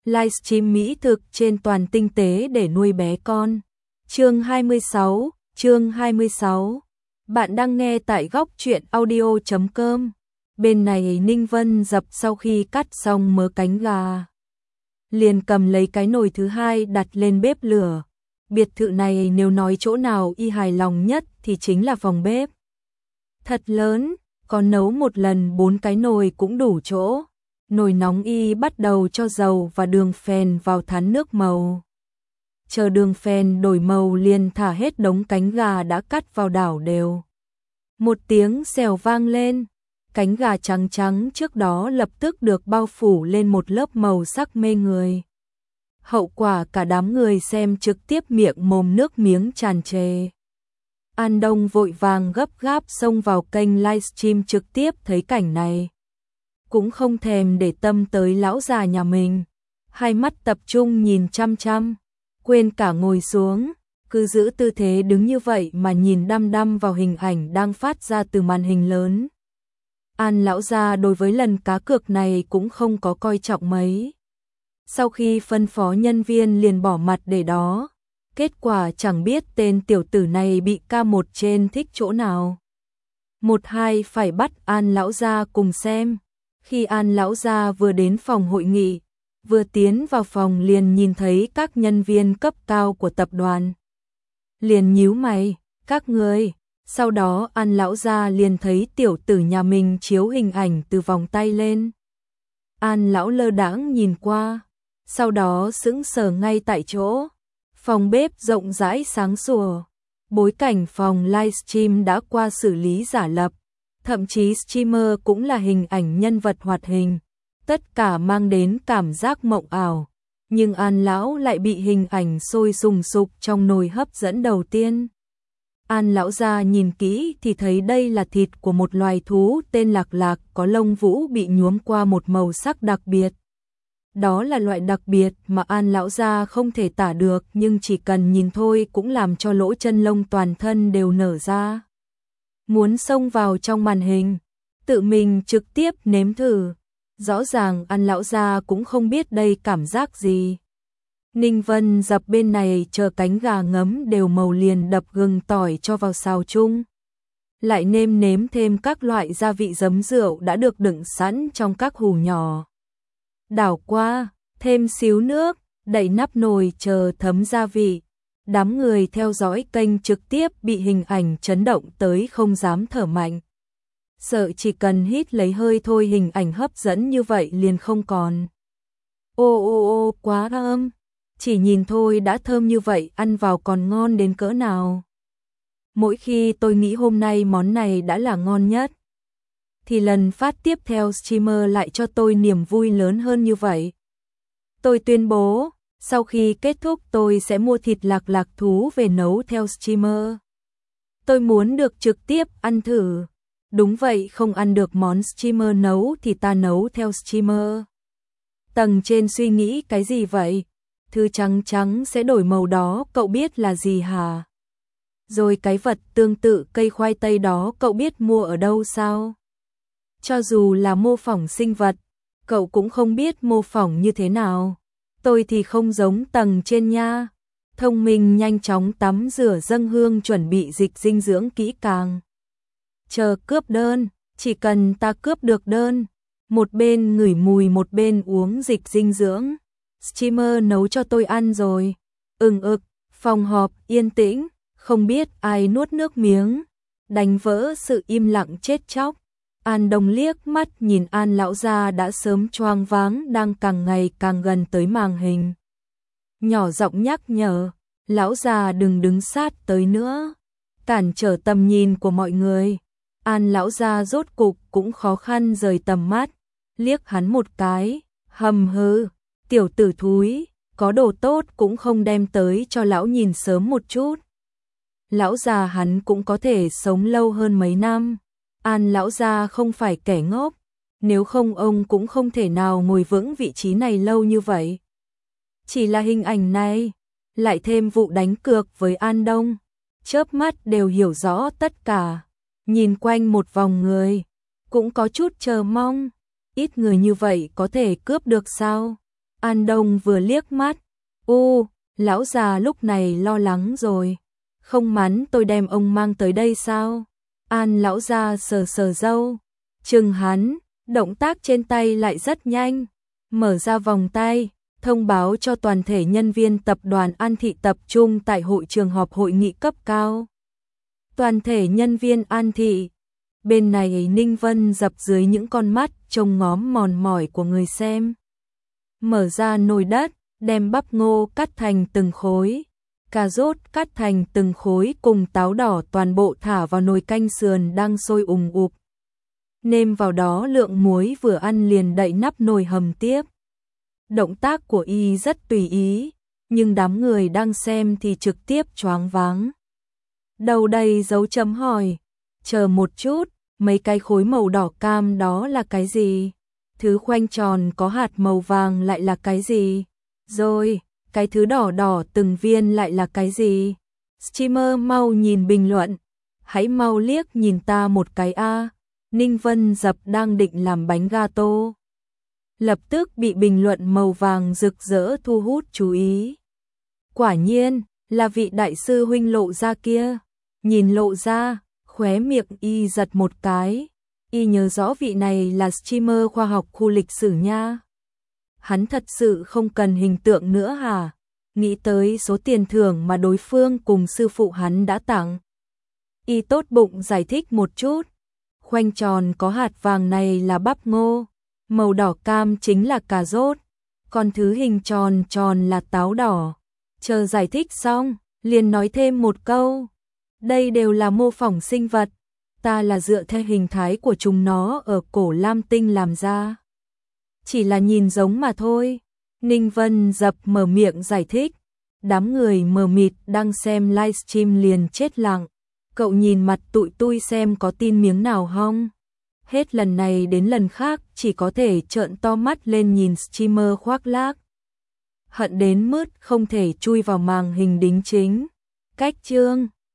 livestream mỹ thực trên toàn tinh tế để nuôi bé con. Chương 26. Bạn đang nghe tại góc truyện audio.com. Bên này Ninh Vân Dập sau khi cắt xong mớ cánh gà, liền cầm lấy cái nồi thứ hai đặt lên bếp lửa. Biệt thự này nếu nói chỗ nào y hài lòng nhất thì chính là phòng bếp. Thật lớn, còn nấu một lần 4 cái nồi cũng đủ chỗ. Nồi nóng y bắt đầu cho dầu và đường phèn vào thán nước màu. Chờ đường phèn đổi màu liền thả hết đống cánh gà đã cắt vào đảo đều. Một tiếng xèo vang lên, cánh gà trắng trắng trước đó lập tức được bao phủ lên một lớp màu sắc mê người. Hậu quả cả đám người xem trực tiếp miệng mồm nước miếng tràn trề. An Đông vội vàng gấp gáp xông vào kênh livestream trực tiếp thấy cảnh này. Cũng không thèm để tâm tới lão già nhà mình. Hai mắt tập trung nhìn chăm chăm, quên cả ngồi xuống, cứ giữ tư thế đứng như vậy mà nhìn đăm đăm vào hình ảnh đang phát ra từ màn hình lớn. An lão gia đối với lần cá cược này cũng không có coi trọng mấy. Sau khi phân phó nhân viên liền bỏ mặt để đó. Kết quả chẳng biết tên tiểu tử này bị K1 trên thích chỗ nào. 1-2 phải bắt An lão gia cùng xem. Khi An lão gia vừa đến phòng hội nghị, vừa tiến vào phòng liền nhìn thấy các nhân viên cấp cao của tập đoàn. Liền nhíu mày, các người. Sau đó An lão gia liền thấy tiểu tử nhà mình chiếu hình ảnh từ vòng tay lên. An lão lơ đãng nhìn qua, sau đó sững sờ ngay tại chỗ. Phòng bếp rộng rãi sáng sủa, bối cảnh phòng livestream đã qua xử lý giả lập, thậm chí streamer cũng là hình ảnh nhân vật hoạt hình, tất cả mang đến cảm giác mộng ảo. Nhưng An lão lại bị hình ảnh sôi sùng sục trong nồi hấp dẫn đầu tiên. An lão gia nhìn kỹ thì thấy đây là thịt của một loài thú tên lạc lạc có lông vũ bị nhuốm qua một màu sắc đặc biệt. Đó là loại đặc biệt mà An lão gia không thể tả được, nhưng chỉ cần nhìn thôi cũng làm cho lỗ chân lông toàn thân đều nở ra. Muốn xông vào trong màn hình, tự mình trực tiếp nếm thử. Rõ ràng An lão gia cũng không biết đây cảm giác gì. Ninh Vân Dập bên này chờ cánh gà ngấm đều màu liền đập gừng tỏi cho vào xào chung. Lại nếm thêm các loại gia vị giấm rượu đã được đựng sẵn trong các hũ nhỏ. Đảo qua, thêm xíu nước, đậy nắp nồi chờ thấm gia vị. Đám người theo dõi kênh trực tiếp bị hình ảnh chấn động tới không dám thở mạnh. Sợ chỉ cần hít lấy hơi thôi hình ảnh hấp dẫn như vậy liền không còn. Ô quá thơm. Chỉ nhìn thôi đã thơm như vậy, ăn vào còn ngon đến cỡ nào. Mỗi khi tôi nghĩ hôm nay món này đã là ngon nhất, thì lần phát tiếp theo streamer lại cho tôi niềm vui lớn hơn như vậy. Tôi tuyên bố, sau khi kết thúc tôi sẽ mua thịt lạc lạc thú về nấu theo streamer. Tôi muốn được trực tiếp ăn thử. Đúng vậy, không ăn được món streamer nấu thì ta nấu theo streamer. Tầng trên suy nghĩ cái gì vậy? Thứ trắng trắng sẽ đổi màu đó cậu biết là gì hả? Rồi cái vật tương tự cây khoai tây đó cậu biết mua ở đâu sao? Cho dù là mô phỏng sinh vật, cậu cũng không biết mô phỏng như thế nào. Tôi thì không giống tầng trên nha. Thông minh nhanh chóng tắm rửa dâng hương chuẩn bị dịch dinh dưỡng kỹ càng. Chờ cướp đơn, chỉ cần ta cướp được đơn. Một bên ngửi mùi một bên uống dịch dinh dưỡng. Streamer nấu cho tôi ăn rồi. Phòng họp yên tĩnh, không biết ai nuốt nước miếng, đánh vỡ sự im lặng chết chóc. An Đông liếc mắt nhìn An lão gia đã sớm choáng váng đang càng ngày càng gần tới màn hình. Nhỏ giọng nhắc nhở, lão già đừng đứng sát tới nữa, cản trở tầm nhìn của mọi người. An lão gia rốt cục cũng khó khăn rời tầm mắt, liếc hắn một cái, hầm hừ, tiểu tử thúi, có đồ tốt cũng không đem tới cho lão nhìn sớm một chút. Lão già hắn cũng có thể sống lâu hơn mấy năm. An lão gia không phải kẻ ngốc, nếu không ông cũng không thể nào ngồi vững vị trí này lâu như vậy. Chỉ là hình ảnh này, lại thêm vụ đánh cược với An Đông, chớp mắt đều hiểu rõ tất cả. Nhìn quanh một vòng người, cũng có chút chờ mong, ít người như vậy có thể cướp được sao? An Đông vừa liếc mắt, lão già lúc này lo lắng rồi. Không mắn tôi đem ông mang tới đây sao? An lão già sờ sờ râu, chừng hắn, động tác trên tay lại rất nhanh. Mở ra vòng tay, thông báo cho toàn thể nhân viên tập đoàn An Thị tập trung tại hội trường họp hội nghị cấp cao. Toàn thể nhân viên An Thị. Bên này Ninh Vân dập dưới những con mắt trông ngóm mòn mỏi của người xem. Mở ra nồi đất, đem bắp ngô cắt thành từng khối, cà rốt cắt thành từng khối cùng táo đỏ toàn bộ thả vào nồi canh sườn đang sôi ùng ục. Nêm vào đó lượng muối vừa ăn liền đậy nắp nồi hầm tiếp. Động tác của y rất tùy ý, nhưng đám người đang xem thì trực tiếp choáng váng. Đầu đầy dấu chấm hỏi, chờ một chút, mấy cái khối màu đỏ cam đó là cái gì? Thứ khoanh tròn có hạt màu vàng lại là cái gì? Rồi, cái thứ đỏ đỏ từng viên lại là cái gì? Streamer mau nhìn bình luận, hãy mau liếc nhìn ta một cái a. Ninh Vân Dập đang định làm bánh gato, lập tức bị bình luận màu vàng rực rỡ thu hút chú ý. Quả nhiên, là vị đại sư huynh Lộ Gia kia. Nhìn Lộ Gia, khóe miệng y giật một cái. Y nhớ rõ vị này là streamer khoa học khu lịch sử nha. Hắn thật sự không cần hình tượng nữa hả? Nghĩ tới số tiền thưởng mà đối phương cùng sư phụ hắn đã tặng. Y tốt bụng giải thích một chút. Khoanh tròn có hạt vàng này là bắp ngô, màu đỏ cam chính là cà rốt, còn thứ hình tròn tròn là táo đỏ. Chờ giải thích xong, liền nói thêm một câu. Đây đều là mô phỏng sinh vật, ta là dựa theo hình thái của chúng nó ở cổ Lam Tinh làm ra. Chỉ là nhìn giống mà thôi. Ninh Vân Dập mở miệng giải thích. Đám người mờ mịt đang xem livestream liền chết lặng. Cậu nhìn mặt tụi tui xem có tin miếng nào không? Hết lần này đến lần khác chỉ có thể trợn to mắt lên nhìn streamer khoác lác. Hận đến mức không thể chui vào màn hình đính chính. Cách chương